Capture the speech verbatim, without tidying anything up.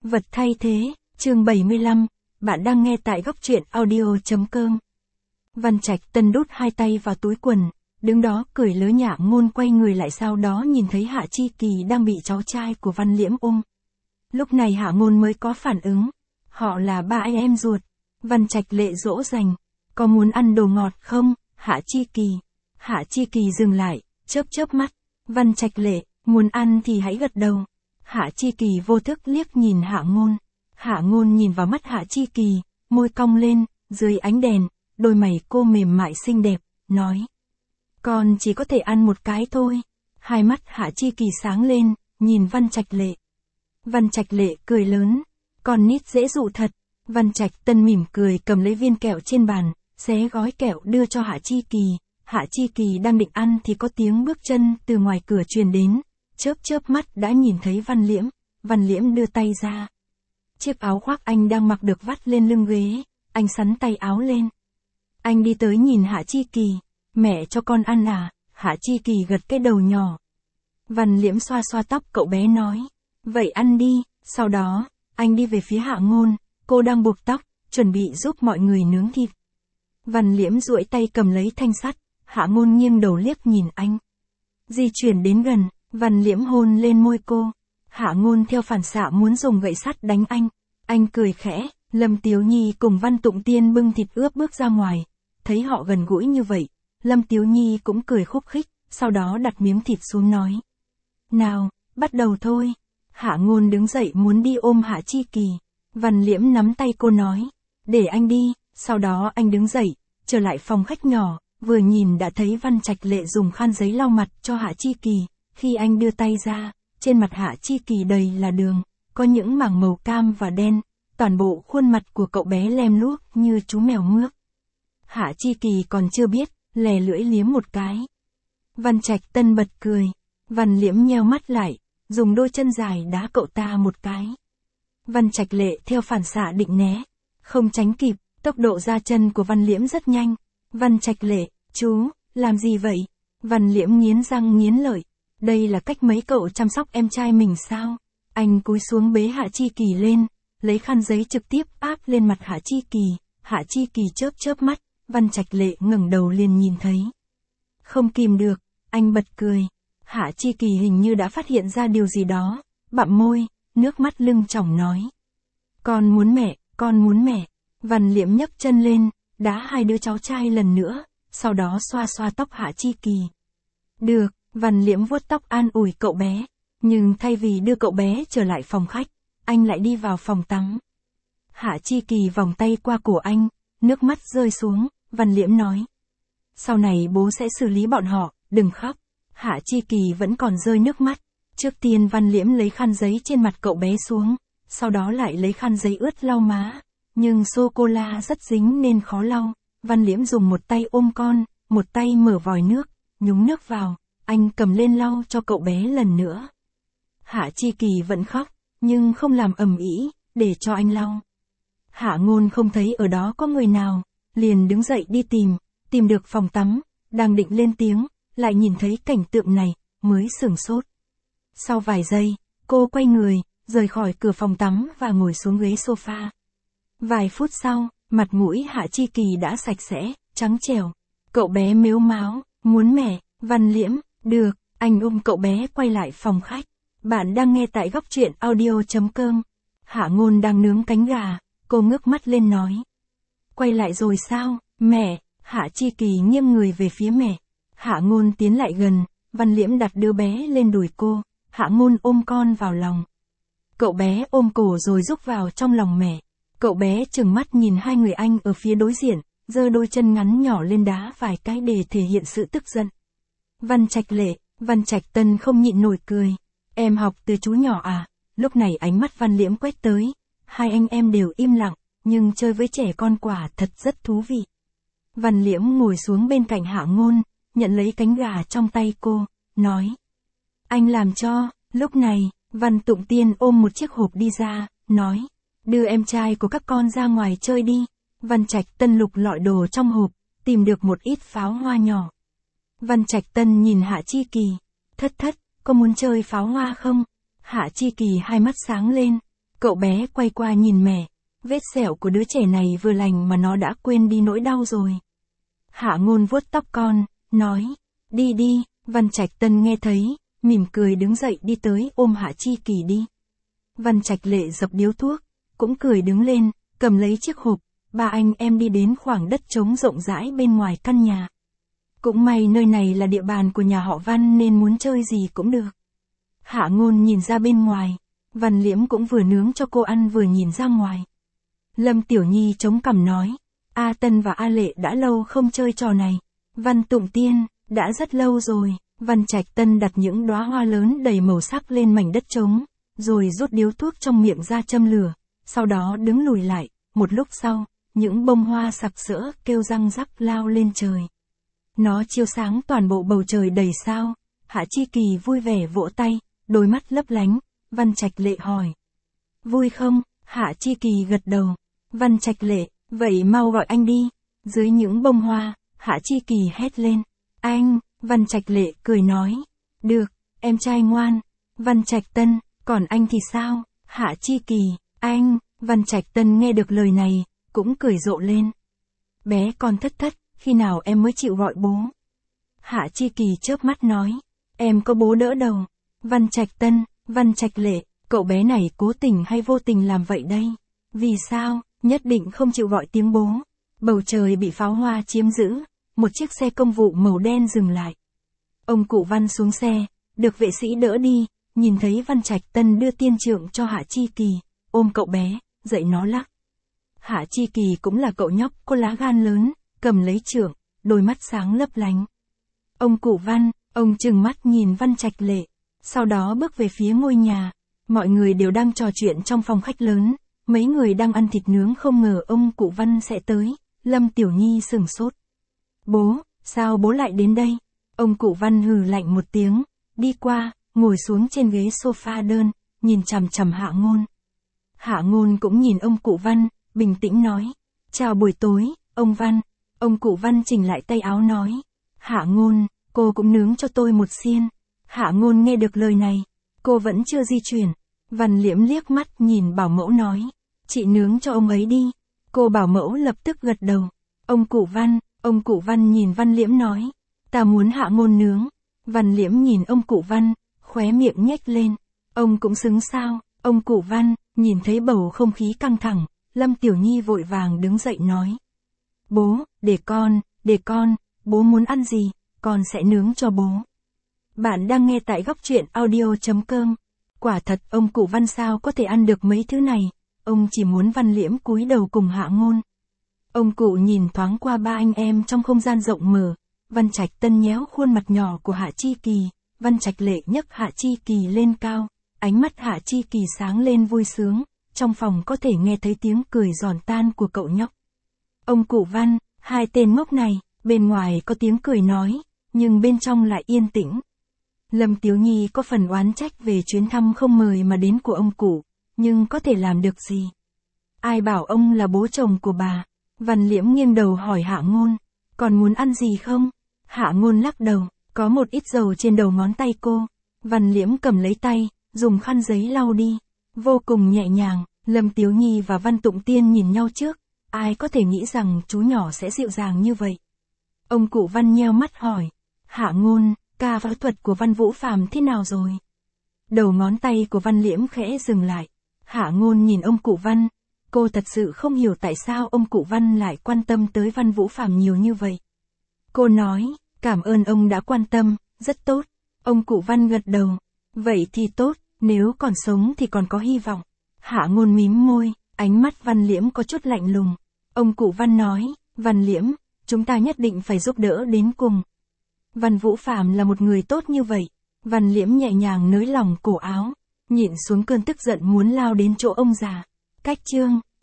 Vật thay thế, chương bảy mươi lăm, bạn đang nghe tại góc truyện audio.com. Văn Trạch Tân đút hai tay vào túi quần, đứng đó cười lớ nhả ngôn quay người lại sau đó nhìn thấy Hạ Chi Kỳ đang bị cháu trai của Văn Liễm ôm. Lúc này Hạ Ngôn mới có phản ứng, họ là ba anh em ruột. Văn Trạch Lệ dỗ dành, có muốn ăn đồ ngọt không, Hạ Chi Kỳ? Hạ Chi Kỳ dừng lại, chớp chớp mắt, Văn Trạch Lệ, muốn ăn thì hãy gật đầu. Hạ Chi Kỳ vô thức liếc nhìn Hạ Ngôn. Hạ Ngôn nhìn vào mắt Hạ Chi Kỳ, môi cong lên, dưới ánh đèn, đôi mày cô mềm mại xinh đẹp, nói. Con chỉ có thể ăn một cái thôi. Hai mắt Hạ Chi Kỳ sáng lên, nhìn Văn Trạch Lệ. Văn Trạch Lệ cười lớn, con nít dễ dụ thật. Văn Trạch Tân mỉm cười cầm lấy viên kẹo trên bàn, xé gói kẹo đưa cho Hạ Chi Kỳ. Hạ Chi Kỳ đang định ăn thì có tiếng bước chân từ ngoài cửa truyền đến, chớp chớp mắt đã nhìn thấy Văn Liễm. Văn Liễm đưa tay ra. Chiếc áo khoác anh đang mặc được vắt lên lưng ghế, anh xắn tay áo lên. Anh đi tới nhìn Hạ Chi Kỳ, mẹ cho con ăn à? Hạ Chi Kỳ gật cái đầu nhỏ. Văn Liễm xoa xoa tóc cậu bé nói, vậy ăn đi. Sau đó, anh đi về phía Hạ Ngôn, cô đang buộc tóc, chuẩn bị giúp mọi người nướng thịt. Văn Liễm duỗi tay cầm lấy thanh sắt, Hạ Ngôn nghiêng đầu liếc nhìn anh. Di chuyển đến gần, Văn Liễm hôn lên môi cô. Hạ Ngôn theo phản xạ muốn dùng gậy sắt đánh anh. Anh cười khẽ, Lâm Tiếu Nhi cùng Văn Tụng Tiên bưng thịt ướp bước ra ngoài. Thấy họ gần gũi như vậy, Lâm Tiếu Nhi cũng cười khúc khích, sau đó đặt miếng thịt xuống nói. Nào, bắt đầu thôi. Hạ Ngôn đứng dậy muốn đi ôm Hạ Chi Kỳ. Văn Liễm nắm tay cô nói, để anh đi. Sau đó anh đứng dậy, trở lại phòng khách nhỏ, vừa nhìn đã thấy Văn Trạch Lệ dùng khăn giấy lau mặt cho Hạ Chi Kỳ. Khi anh đưa tay ra, trên mặt Hạ Chi Kỳ đầy là đường, có những mảng màu cam và đen, toàn bộ khuôn mặt của cậu bé lem luốc như chú mèo mướp. Hạ Chi Kỳ còn chưa biết, lè lưỡi liếm một cái. Văn Trạch Tân bật cười, Văn Liễm nheo mắt lại, dùng đôi chân dài đá cậu ta một cái. Văn Trạch Lệ theo phản xạ định né, không tránh kịp, tốc độ ra chân của Văn Liễm rất nhanh. Văn Trạch Lệ, chú, làm gì vậy? Văn Liễm nghiến răng nghiến lợi. Đây là cách mấy cậu chăm sóc em trai mình sao? Anh cúi xuống bế Hạ Chi Kỳ lên, lấy khăn giấy trực tiếp áp lên mặt Hạ Chi Kỳ. Hạ Chi Kỳ chớp chớp mắt, Văn Trạch Lệ ngẩng đầu liền nhìn thấy. Không kìm được, anh bật cười. Hạ Chi Kỳ hình như đã phát hiện ra điều gì đó, bặm môi, nước mắt lưng tròng nói. Con muốn mẹ, con muốn mẹ. Văn Liễm nhấc chân lên, đá hai đứa cháu trai lần nữa, sau đó xoa xoa tóc Hạ Chi Kỳ. Được. Văn Liễm vuốt tóc an ủi cậu bé, nhưng thay vì đưa cậu bé trở lại phòng khách, anh lại đi vào phòng tắm. Hạ Chi Kỳ vòng tay qua cổ anh, nước mắt rơi xuống, Văn Liễm nói. Sau này bố sẽ xử lý bọn họ, đừng khóc. Hạ Chi Kỳ vẫn còn rơi nước mắt. Trước tiên Văn Liễm lấy khăn giấy trên mặt cậu bé xuống, sau đó lại lấy khăn giấy ướt lau má, nhưng sô-cô-la rất dính nên khó lau. Văn Liễm dùng một tay ôm con, một tay mở vòi nước, nhúng nước vào. Anh cầm lên lau cho cậu bé lần nữa. Hạ Chi Kỳ vẫn khóc, nhưng không làm ầm ĩ, để cho anh lau. Hạ Ngôn không thấy ở đó có người nào, liền đứng dậy đi tìm, tìm được phòng tắm, đang định lên tiếng, lại nhìn thấy cảnh tượng này, mới sửng sốt. Sau vài giây, cô quay người, rời khỏi cửa phòng tắm và ngồi xuống ghế sofa. Vài phút sau, mặt mũi Hạ Chi Kỳ đã sạch sẽ, trắng trẻo. Cậu bé mếu máo, muốn mẹ. Văn Liễm, được, anh ôm cậu bé quay lại phòng khách. Bạn đang nghe tại góc truyện audio.com. Hạ Ngôn đang nướng cánh gà, cô ngước mắt lên nói. Quay lại rồi sao, mẹ? Hạ Chi Kỳ nghiêng người về phía mẹ. Hạ Ngôn tiến lại gần, Văn Liễm đặt đứa bé lên đùi cô, Hạ Ngôn ôm con vào lòng. Cậu bé ôm cổ rồi rúc vào trong lòng mẹ. Cậu bé trừng mắt nhìn hai người anh ở phía đối diện, giơ đôi chân ngắn nhỏ lên đá vài cái để thể hiện sự tức giận. Văn Trạch Lệ, Văn Trạch Tân không nhịn nổi cười. Em học từ chú nhỏ à? Lúc này ánh mắt Văn Liễm quét tới. Hai anh em đều im lặng, nhưng chơi với trẻ con quả thật rất thú vị. Văn Liễm ngồi xuống bên cạnh Hạ Ngôn, nhận lấy cánh gà trong tay cô, nói. Anh làm cho. Lúc này, Văn Tụng Tiên ôm một chiếc hộp đi ra, nói. Đưa em trai của các con ra ngoài chơi đi. Văn Trạch Tân lục lọi đồ trong hộp, tìm được một ít pháo hoa nhỏ. Văn Trạch Tân nhìn Hạ Chi Kỳ. Thất thất, có muốn chơi pháo hoa không? Hạ Chi Kỳ hai mắt sáng lên. Cậu bé quay qua nhìn mẹ, vết sẹo của đứa trẻ này vừa lành mà nó đã quên đi nỗi đau rồi. Hạ Ngôn vuốt tóc con, nói, đi đi. Văn Trạch Tân nghe thấy, mỉm cười đứng dậy đi tới ôm Hạ Chi Kỳ đi. Văn Trạch Lệ dập điếu thuốc, cũng cười đứng lên, cầm lấy chiếc hộp, ba anh em đi đến khoảng đất trống rộng rãi bên ngoài căn nhà. Cũng may nơi này là địa bàn của nhà họ Văn nên muốn chơi gì cũng được. Hạ Ngôn nhìn ra bên ngoài, Văn Liễm cũng vừa nướng cho cô ăn vừa nhìn ra ngoài. Lâm Tiểu Nhi chống cằm nói, A Tân và A Lệ đã lâu không chơi trò này. Văn Tụng Tiên, đã rất lâu rồi. Văn Trạch Tân đặt những đóa hoa lớn đầy màu sắc lên mảnh đất trống, rồi rút điếu thuốc trong miệng ra châm lửa, sau đó đứng lùi lại, một lúc sau, những bông hoa sặc sỡ kêu răng rắc lao lên trời. Nó chiếu sáng toàn bộ bầu trời đầy sao. Hạ Chi Kỳ vui vẻ vỗ tay, đôi mắt lấp lánh. Văn Trạch Lệ hỏi, vui không? Hạ Chi Kỳ gật đầu. Văn Trạch Lệ, vậy mau gọi anh đi. Dưới những bông hoa, Hạ Chi Kỳ hét lên, anh. Văn Trạch Lệ cười nói, được, em trai ngoan. Văn Trạch Tân, còn anh thì sao? Hạ Chi Kỳ, anh. Văn Trạch Tân nghe được lời này, cũng cười rộ lên. Bé con thất thất, khi nào em mới chịu gọi bố? Hạ Chi Kỳ chớp mắt nói, em có bố đỡ đầu. Văn Trạch Tân, Văn Trạch Lệ, cậu bé này cố tình hay vô tình làm vậy đây? Vì sao, nhất định không chịu gọi tiếng bố? Bầu trời bị pháo hoa chiếm giữ, một chiếc xe công vụ màu đen dừng lại. Ông cụ Văn xuống xe, được vệ sĩ đỡ đi, nhìn thấy Văn Trạch Tân đưa tiên trượng cho Hạ Chi Kỳ, ôm cậu bé, dạy nó lắc. Hạ Chi Kỳ cũng là cậu nhóc có lá gan lớn, cầm lấy trượng, đôi mắt sáng lấp lánh. Ông cụ Văn, ông trừng mắt nhìn Văn Trạch Lệ, sau đó bước về phía ngôi nhà. Mọi người đều đang trò chuyện trong phòng khách lớn, mấy người đang ăn thịt nướng không ngờ ông cụ Văn sẽ tới. Lâm Tiểu Nhi sửng sốt. Bố, sao bố lại đến đây? Ông cụ Văn hừ lạnh một tiếng, đi qua, ngồi xuống trên ghế sofa đơn, nhìn chằm chằm Hạ Ngôn. Hạ Ngôn cũng nhìn ông cụ Văn, bình tĩnh nói, chào buổi tối, ông Văn. Ông cụ Văn chỉnh lại tay áo nói, Hạ Ngôn, cô cũng nướng cho tôi một xiên. Hạ Ngôn nghe được lời này, cô vẫn chưa di chuyển. Văn Liễm liếc mắt nhìn bảo mẫu nói, chị nướng cho ông ấy đi. Cô bảo mẫu lập tức gật đầu. Ông cụ Văn, ông cụ Văn nhìn Văn Liễm nói, ta muốn Hạ Ngôn nướng. Văn Liễm nhìn ông cụ Văn, khóe miệng nhếch lên, ông cũng xứng sao? Ông cụ Văn, nhìn thấy bầu không khí căng thẳng, Lâm Tiểu Nhi vội vàng đứng dậy nói, bố, để con, để con, bố muốn ăn gì, con sẽ nướng cho bố. Bạn đang nghe tại góc truyện audio chấm com. Quả thật ông cụ Văn sao có thể ăn được mấy thứ này, ông chỉ muốn Văn Liễm cúi đầu cùng Hạ Ngôn. Ông cụ nhìn thoáng qua ba anh em trong không gian rộng mở, Văn Trạch Tân nhéo khuôn mặt nhỏ của Hạ Chi Kỳ, Văn Trạch Lệ nhấc Hạ Chi Kỳ lên cao, ánh mắt Hạ Chi Kỳ sáng lên vui sướng, trong phòng có thể nghe thấy tiếng cười giòn tan của cậu nhóc. Ông cụ Văn, hai tên ngốc này, bên ngoài có tiếng cười nói, nhưng bên trong lại yên tĩnh. Lâm Tiếu Nhi có phần oán trách về chuyến thăm không mời mà đến của ông cụ, nhưng có thể làm được gì? Ai bảo ông là bố chồng của bà? Văn Liễm nghiêng đầu hỏi Hạ Ngôn, còn muốn ăn gì không? Hạ Ngôn lắc đầu, có một ít dầu trên đầu ngón tay cô. Văn Liễm cầm lấy tay, dùng khăn giấy lau đi, vô cùng nhẹ nhàng. Lâm Tiếu Nhi và Văn Tụng Tiên nhìn nhau trước, ai có thể nghĩ rằng chú nhỏ sẽ dịu dàng như vậy? Ông cụ Văn nheo mắt hỏi, Hạ Ngôn, ca phẫu thuật của Văn Vũ Phàm thế nào rồi? Đầu ngón tay của Văn Liễm khẽ dừng lại. Hạ Ngôn nhìn ông cụ Văn, cô thật sự không hiểu tại sao ông cụ Văn lại quan tâm tới Văn Vũ Phàm nhiều như vậy. Cô nói, cảm ơn ông đã quan tâm, rất tốt. Ông cụ Văn gật đầu, vậy thì tốt, nếu còn sống thì còn có hy vọng. Hạ Ngôn mím môi, ánh mắt Văn Liễm có chút lạnh lùng. Ông cụ Văn nói, Văn Liễm, chúng ta nhất định phải giúp đỡ đến cùng. Văn Vũ Phàm là một người tốt như vậy. Văn Liễm nhẹ nhàng nới lỏng cổ áo, nhịn xuống cơn tức giận muốn lao đến chỗ ông già. Cách chương